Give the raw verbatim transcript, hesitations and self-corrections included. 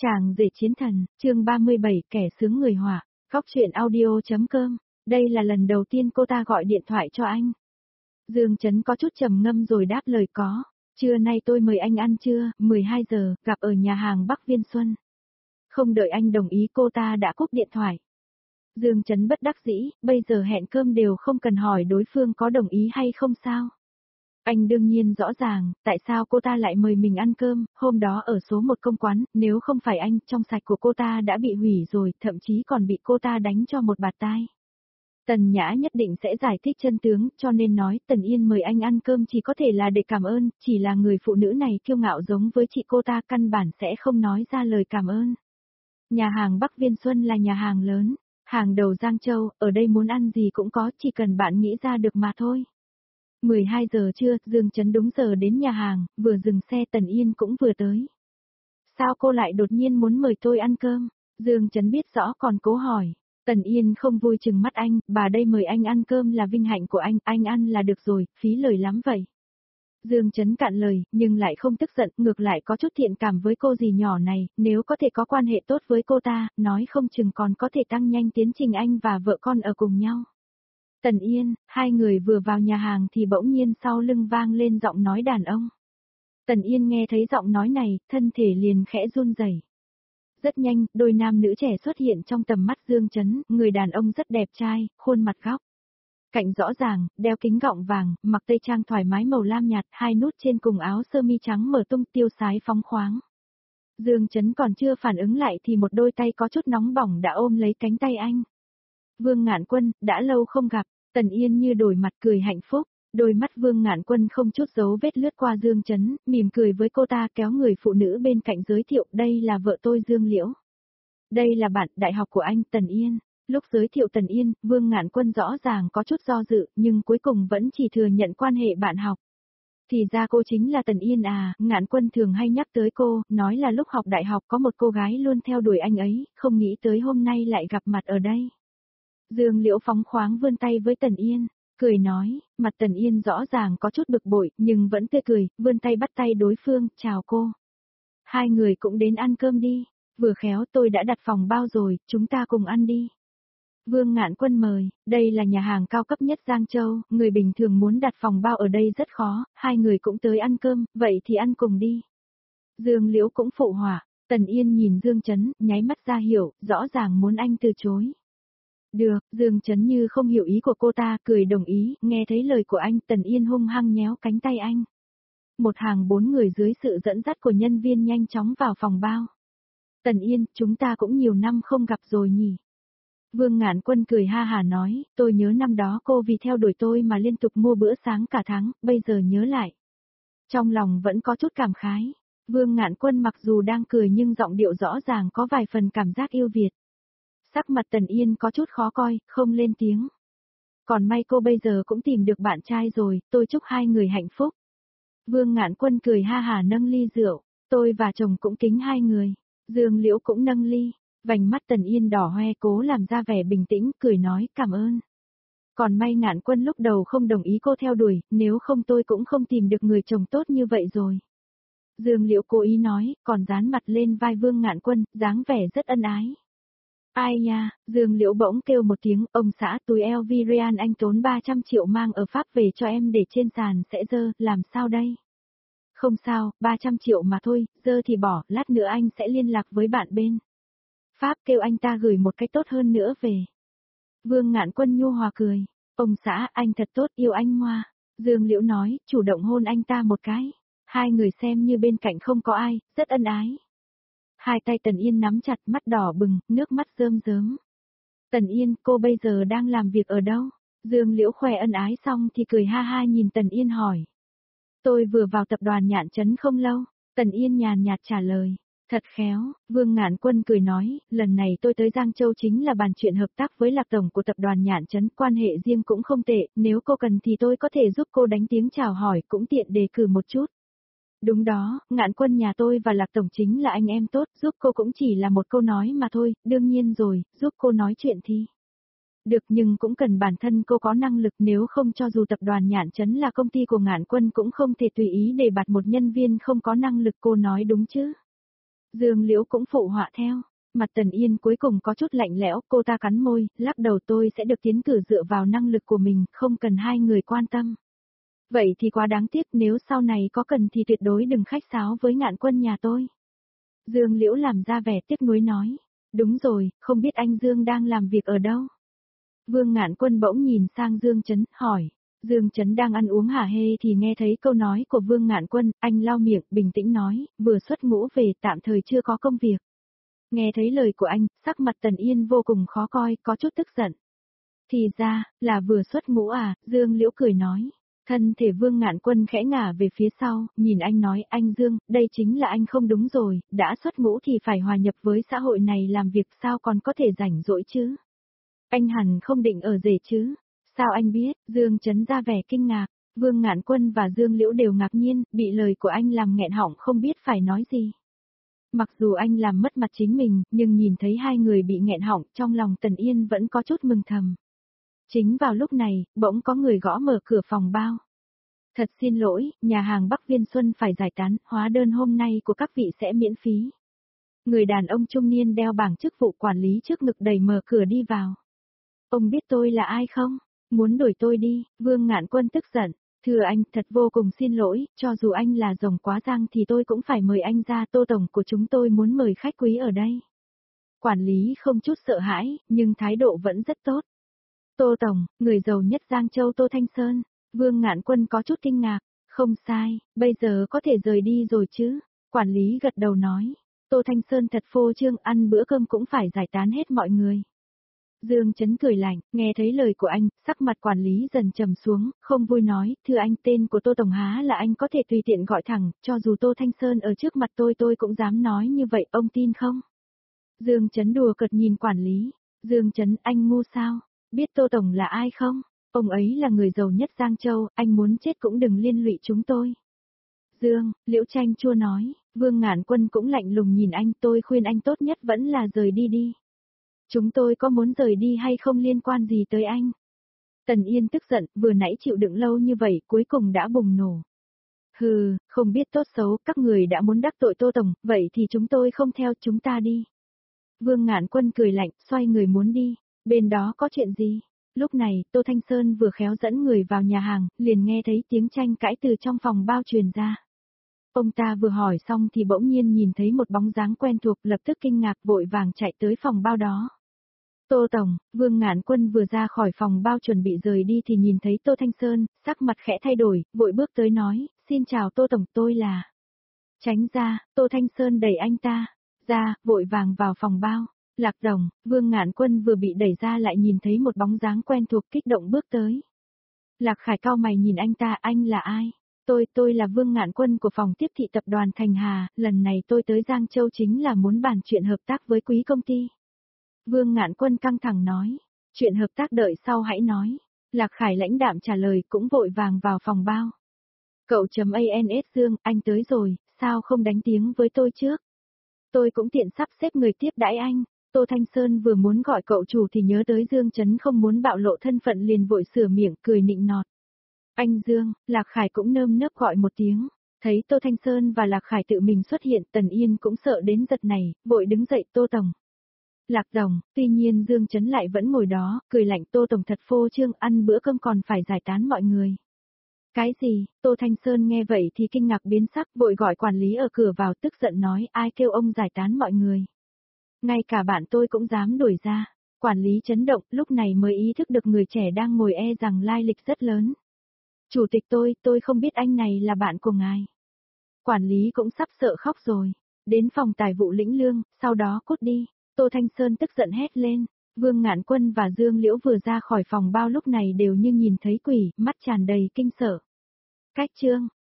Chàng rể chiến thần, chương ba mươi bảy, kẻ sướng người họa, góc truyện audio.com, đây là lần đầu tiên cô ta gọi điện thoại cho anh. Dương Chấn có chút trầm ngâm rồi đáp lời có, trưa nay tôi mời anh ăn trưa, mười hai giờ, gặp ở nhà hàng Bắc Viên Xuân. Không đợi anh đồng ý cô ta đã cúp điện thoại. Dương Chấn bất đắc dĩ, bây giờ hẹn cơm đều không cần hỏi đối phương có đồng ý hay không sao. Anh đương nhiên rõ ràng, tại sao cô ta lại mời mình ăn cơm, hôm đó ở số một công quán, nếu không phải anh, trong sạch của cô ta đã bị hủy rồi, thậm chí còn bị cô ta đánh cho một bạt tai. Tần Nhã nhất định sẽ giải thích chân tướng, cho nên nói Tần Yên mời anh ăn cơm chỉ có thể là để cảm ơn, chỉ là người phụ nữ này kiêu ngạo giống với chị cô ta căn bản sẽ không nói ra lời cảm ơn. Nhà hàng Bắc Viên Xuân là nhà hàng lớn, hàng đầu Giang Châu, ở đây muốn ăn gì cũng có, chỉ cần bạn nghĩ ra được mà thôi. mười hai giờ trưa, Dương Chấn đúng giờ đến nhà hàng, vừa dừng xe Tần Yên cũng vừa tới. Sao cô lại đột nhiên muốn mời tôi ăn cơm? Dương Chấn biết rõ còn cố hỏi. Tần Yên không vui chừng mắt anh, bà đây mời anh ăn cơm là vinh hạnh của anh, anh ăn là được rồi, phí lời lắm vậy. Dương Chấn cạn lời, nhưng lại không tức giận, ngược lại có chút thiện cảm với cô dì nhỏ này, nếu có thể có quan hệ tốt với cô ta, nói không chừng còn có thể tăng nhanh tiến trình anh và vợ con ở cùng nhau. Tần Yên, hai người vừa vào nhà hàng thì bỗng nhiên sau lưng vang lên giọng nói đàn ông. Tần Yên nghe thấy giọng nói này, thân thể liền khẽ run rẩy. Rất nhanh, đôi nam nữ trẻ xuất hiện trong tầm mắt Dương Chấn, người đàn ông rất đẹp trai, khuôn mặt góc cạnh rõ ràng, đeo kính gọng vàng, mặc tây trang thoải mái màu lam nhạt, hai nút trên cùng áo sơ mi trắng mở tung tiêu sái phóng khoáng. Dương Chấn còn chưa phản ứng lại thì một đôi tay có chút nóng bỏng đã ôm lấy cánh tay anh. Vương Ngạn Quân, đã lâu không gặp, Tần Yên như đổi mặt cười hạnh phúc, đôi mắt Vương Ngạn Quân không chút dấu vết lướt qua Dương Chấn, mỉm cười với cô ta kéo người phụ nữ bên cạnh giới thiệu đây là vợ tôi Dương Liễu. Đây là bạn đại học của anh Tần Yên. Lúc giới thiệu Tần Yên, Vương Ngạn Quân rõ ràng có chút do dự, nhưng cuối cùng vẫn chỉ thừa nhận quan hệ bạn học. Thì ra cô chính là Tần Yên à, Ngạn Quân thường hay nhắc tới cô, nói là lúc học đại học có một cô gái luôn theo đuổi anh ấy, không nghĩ tới hôm nay lại gặp mặt ở đây. Dương Liễu phóng khoáng vươn tay với Tần Yên, cười nói, mặt Tần Yên rõ ràng có chút bực bội, nhưng vẫn tươi cười, vươn tay bắt tay đối phương, chào cô. Hai người cũng đến ăn cơm đi, vừa khéo tôi đã đặt phòng bao rồi, chúng ta cùng ăn đi. Vương Ngạn Quân mời, đây là nhà hàng cao cấp nhất Giang Châu, người bình thường muốn đặt phòng bao ở đây rất khó, hai người cũng tới ăn cơm, vậy thì ăn cùng đi. Dương Liễu cũng phụ họa, Tần Yên nhìn Dương Chấn, nháy mắt ra hiểu, rõ ràng muốn anh từ chối. Được, Dương Chấn như không hiểu ý của cô ta, cười đồng ý, nghe thấy lời của anh, Tần Yên hung hăng nhéo cánh tay anh. Một hàng bốn người dưới sự dẫn dắt của nhân viên nhanh chóng vào phòng bao. Tần Yên, chúng ta cũng nhiều năm không gặp rồi nhỉ. Vương Ngạn Quân cười ha hà nói, tôi nhớ năm đó cô vì theo đuổi tôi mà liên tục mua bữa sáng cả tháng, bây giờ nhớ lại. Trong lòng vẫn có chút cảm khái. Vương Ngạn Quân mặc dù đang cười nhưng giọng điệu rõ ràng có vài phần cảm giác yêu Việt. Sắc mặt Tần Yên có chút khó coi, không lên tiếng. Còn may cô bây giờ cũng tìm được bạn trai rồi, tôi chúc hai người hạnh phúc. Vương Ngạn Quân cười ha hà nâng ly rượu, tôi và chồng cũng kính hai người. Dương Liễu cũng nâng ly, vành mắt Tần Yên đỏ hoe cố làm ra vẻ bình tĩnh, cười nói cảm ơn. Còn may Ngạn Quân lúc đầu không đồng ý cô theo đuổi, nếu không tôi cũng không tìm được người chồng tốt như vậy rồi. Dương Liễu cố ý nói, còn dán mặt lên vai Vương Ngạn Quân, dáng vẻ rất ân ái. Ai nha, Dương Liễu bỗng kêu một tiếng, ông xã túi L V Real anh tốn ba trăm triệu mang ở Pháp về cho em để trên sàn sẽ dơ, làm sao đây? Không sao, ba trăm triệu mà thôi, dơ thì bỏ, lát nữa anh sẽ liên lạc với bạn bên Pháp kêu anh ta gửi một cái tốt hơn nữa về. Vương Ngạn Quân nhu hòa cười, ông xã anh thật tốt yêu anh Hoa. Dương Liễu nói, chủ động hôn anh ta một cái. Hai người xem như bên cạnh không có ai, rất ân ái. Hai tay Tần Yên nắm chặt, mắt đỏ bừng, nước mắt rơm rớm. Tần Yên, cô bây giờ đang làm việc ở đâu? Dương Liễu khoe ân ái xong thì cười ha ha nhìn Tần Yên hỏi. Tôi vừa vào tập đoàn Nhạn Trấn không lâu, Tần Yên nhàn nhạt trả lời. Thật khéo, Vương Ngạn Quân cười nói, lần này tôi tới Giang Châu chính là bàn chuyện hợp tác với Lạc Tổng của tập đoàn Nhạn Trấn, quan hệ riêng cũng không tệ, nếu cô cần thì tôi có thể giúp cô đánh tiếng chào hỏi, cũng tiện đề cử một chút. Đúng đó, Ngạn Quân nhà tôi và Lạc Tổng chính là anh em tốt, giúp cô cũng chỉ là một câu nói mà thôi, đương nhiên rồi, giúp cô nói chuyện thì. Được nhưng cũng cần bản thân cô có năng lực, nếu không cho dù tập đoàn Nhạn Trấn là công ty của Ngạn Quân cũng không thể tùy ý đề bạt một nhân viên không có năng lực, cô nói đúng chứ. Dương Liễu cũng phụ họa theo. Mặt Tần Yên cuối cùng có chút lạnh lẽo, cô ta cắn môi, lắc đầu tôi sẽ được tiến cử dựa vào năng lực của mình, không cần hai người quan tâm. Vậy thì quá đáng tiếc, nếu sau này có cần thì tuyệt đối đừng khách sáo với Ngạn Quân nhà tôi. Dương Liễu làm ra vẻ tiếc nuối nói. Đúng rồi, không biết anh Dương đang làm việc ở đâu? Vương Ngạn Quân bỗng nhìn sang Dương Chấn, hỏi. Dương Chấn đang ăn uống hả hê thì nghe thấy câu nói của Vương Ngạn Quân, anh lau miệng, bình tĩnh nói, vừa xuất ngũ về tạm thời chưa có công việc. Nghe thấy lời của anh, sắc mặt Tần Yên vô cùng khó coi, có chút tức giận. Thì ra, là vừa xuất ngũ à, Dương Liễu cười nói. Thân thể Vương Ngạn Quân khẽ ngả về phía sau, nhìn anh nói, anh Dương, đây chính là anh không đúng rồi, đã xuất ngũ thì phải hòa nhập với xã hội này làm việc sao còn có thể rảnh rỗi chứ. Anh hẳn không định ở rể chứ. Sao anh biết? Dương Chấn ra vẻ kinh ngạc. Vương Ngạn Quân và Dương Liễu đều ngạc nhiên, bị lời của anh làm nghẹn họng không biết phải nói gì. Mặc dù anh làm mất mặt chính mình, nhưng nhìn thấy hai người bị nghẹn họng, trong lòng Tần Yên vẫn có chút mừng thầm. Chính vào lúc này, bỗng có người gõ mở cửa phòng bao. Thật xin lỗi, nhà hàng Bắc Viên Xuân phải giải tán, hóa đơn hôm nay của các vị sẽ miễn phí. Người đàn ông trung niên đeo bảng chức vụ quản lý trước ngực đẩy mở cửa đi vào. Ông biết tôi là ai không? Muốn đuổi tôi đi, Vương Ngạn Quân tức giận. Thưa anh, thật vô cùng xin lỗi, cho dù anh là rồng quá giang thì tôi cũng phải mời anh ra, Tô Tổng của chúng tôi muốn mời khách quý ở đây. Quản lý không chút sợ hãi, nhưng thái độ vẫn rất tốt. Tô Tổng, người giàu nhất Giang Châu Tô Thanh Sơn. Vương Ngạn Quân có chút kinh ngạc. Không sai, bây giờ có thể rời đi rồi chứ. Quản lý gật đầu nói. Tô Thanh Sơn thật phô trương, ăn bữa cơm cũng phải giải tán hết mọi người. Dương Chấn cười lạnh, nghe thấy lời của anh, sắc mặt quản lý dần trầm xuống, không vui nói, thưa anh, tên của Tô Tổng há là anh có thể tùy tiện gọi thẳng, cho dù Tô Thanh Sơn ở trước mặt tôi tôi cũng dám nói như vậy, ông tin không? Dương Chấn đùa cợt nhìn quản lý. Dương Chấn, anh ngu sao? Biết Tô Tổng là ai không? Ông ấy là người giàu nhất Giang Châu, anh muốn chết cũng đừng liên lụy chúng tôi. Dương, Liễu Tranh chua nói. Vương Ngạn Quân cũng lạnh lùng nhìn anh, tôi khuyên anh tốt nhất vẫn là rời đi đi. Chúng tôi có muốn rời đi hay không liên quan gì tới anh? Tần Yên tức giận, vừa nãy chịu đựng lâu như vậy, cuối cùng đã bùng nổ. Hừ, không biết tốt xấu, các người đã muốn đắc tội Tô Tổng, vậy thì chúng tôi không theo, chúng ta đi. Vương Ngạn Quân cười lạnh, xoay người muốn đi. Bên đó có chuyện gì? Lúc này, Tô Thanh Sơn vừa khéo dẫn người vào nhà hàng, liền nghe thấy tiếng tranh cãi từ trong phòng bao truyền ra. Ông ta vừa hỏi xong thì bỗng nhiên nhìn thấy một bóng dáng quen thuộc, lập tức kinh ngạc vội vàng chạy tới phòng bao đó. Tô Tổng, Vương Ngạn Quân vừa ra khỏi phòng bao chuẩn bị rời đi thì nhìn thấy Tô Thanh Sơn, sắc mặt khẽ thay đổi, vội bước tới nói, xin chào Tô Tổng, tôi là... Tránh ra, Tô Thanh Sơn đẩy anh ta, ra, vội vàng vào phòng bao. Lạc Đồng, Vương Ngạn Quân vừa bị đẩy ra lại nhìn thấy một bóng dáng quen thuộc kích động bước tới. Lạc Khải cau mày nhìn anh ta, anh là ai? Tôi, tôi là Vương Ngạn Quân của phòng tiếp thị tập đoàn Thành Hà, lần này tôi tới Giang Châu chính là muốn bàn chuyện hợp tác với quý công ty. Vương Ngạn Quân căng thẳng nói, chuyện hợp tác đợi sau hãy nói. Lạc Khải lãnh đạm trả lời cũng vội vàng vào phòng bao. Cậu chấm ans Dương, anh tới rồi, sao không đánh tiếng với tôi trước? Tôi cũng tiện sắp xếp người tiếp đãi anh. Tô Thanh Sơn vừa muốn gọi cậu chủ thì nhớ tới Dương Chấn không muốn bạo lộ thân phận liền vội sửa miệng cười nịnh nọt. Anh Dương, Lạc Khải cũng nơm nớp gọi một tiếng. Thấy Tô Thanh Sơn và Lạc Khải tự mình xuất hiện, Tần Yên cũng sợ đến giật này, vội đứng dậy, Tô Tổng. Lạc Đồng, tuy nhiên Dương Chấn lại vẫn ngồi đó, cười lạnh, Tô Tổng thật phô trương, ăn bữa cơm còn phải giải tán mọi người. Cái gì? Tô Thanh Sơn nghe vậy thì kinh ngạc biến sắc, vội gọi quản lý ở cửa vào, tức giận nói, ai kêu ông giải tán mọi người. Ngay cả bạn tôi cũng dám đuổi ra. Quản lý chấn động, lúc này mới ý thức được người trẻ đang ngồi e rằng lai lịch rất lớn. Chủ tịch tôi, tôi không biết anh này là bạn của ngài. Quản lý cũng sắp sợ khóc rồi. Đến phòng tài vụ lĩnh lương, sau đó cút đi. Tô Thanh Sơn tức giận hét lên. Vương Ngạn Quân và Dương Liễu vừa ra khỏi phòng bao lúc này đều như nhìn thấy quỷ, mắt tràn đầy kinh sợ. Cách chương.